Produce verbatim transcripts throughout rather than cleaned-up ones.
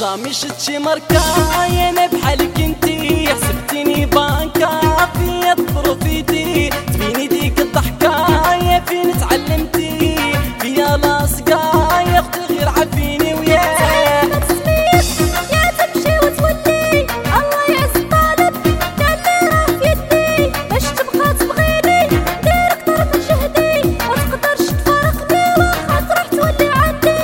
جامي شتشي مركاين بحالك انتي حسبتيني بانكا في بروفيتي تبيني ديك الضحكاية فين تعلمتي فيا لاصقاية اختي غير عافيني وياه يا تمشي وتولي الله يعز الطالب قال لي راه في يدي باش تبقى تبغيني دير اكتر من جهدي ما تقدرش تفارقني واخا تروح تولي عندي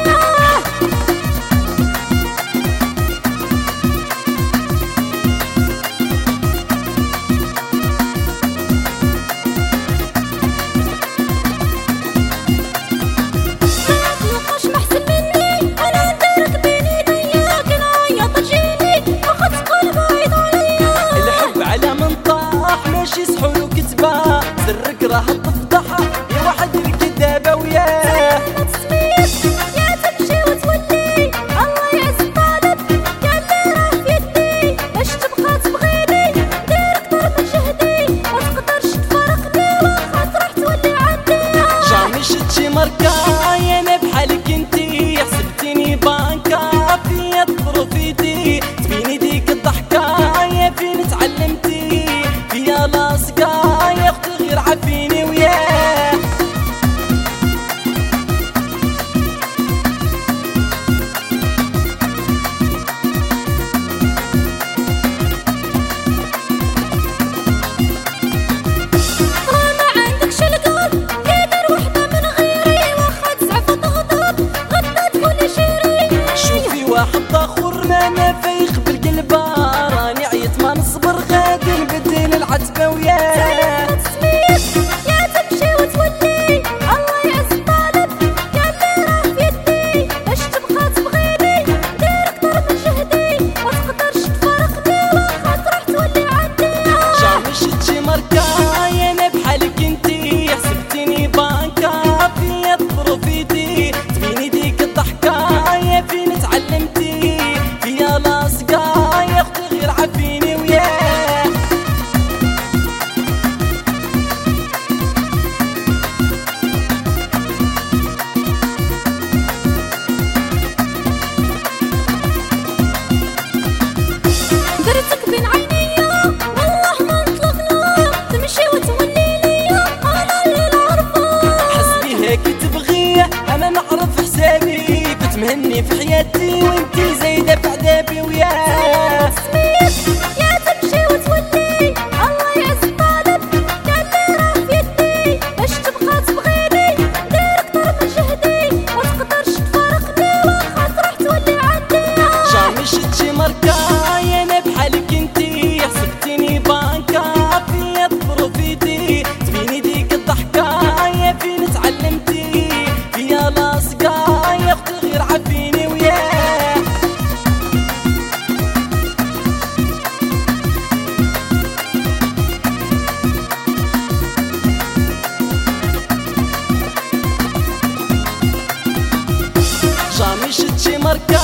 ماشي سحور وكتبة سرك راه تفضح يا واحد الكذابة وياه يا تمشي وتولي الله يعز الطالب قال لي راه في يدي باش تبقى تبغيني دير اكتر من جهدي ما تقدرش تفارقني واخا تروح تولي عندي جامي شتشي مركاين بحالك انتي حسبتيني بانكا في بروفيتي تبيني ديك الضحكاية فين تعلمتي فيا لاصقاية اختي غير عافيني وياه ما عندكش القلب كيدير وحدة من غيري واخا تزعف وتغضب غدا تكوني شيري شوفي واحد اخر ما انا فايخ بالقلبة راني عيت ما نصبر غادي نبدل العتبة وياه يا تمشي وتولي الله يعز الطالب قال لي راه في يدي باش تبقى تبغيني دير اكتر من جهدي ما تقدرش تفارقني واخا تروح تولي عندي جامي شتشي مركاين بحالك انتي حسبتيني بانكا في بروفيتي تبيني ديك الضحكاية فين تعلمتي فيا لاصقاية اختي غير عافيني وياه درتك بين عينيا والله ما نطلق نوم تمشي وتولي ليا انا اللي نعرفه حسبي هيك تبغيه انا نعرف حسابي كنت مهني في حياتي وانتي زايدة في عذابي وياه يا تمشي وتولي الله يعز الطالب قال لي راه في يدي باش تبقى تبغيني دير اكتر من جهدي ما تقدرش تفارقني واخا تروح تولي عندي جامي شتشي مركاين بحالك انتي حسبتيني بانكا في بروفيتي تبيني ديك الضحكاية فين تعلمتي فيا لاصقاية اختي غير عافيني وياه جامي شتشي مركاين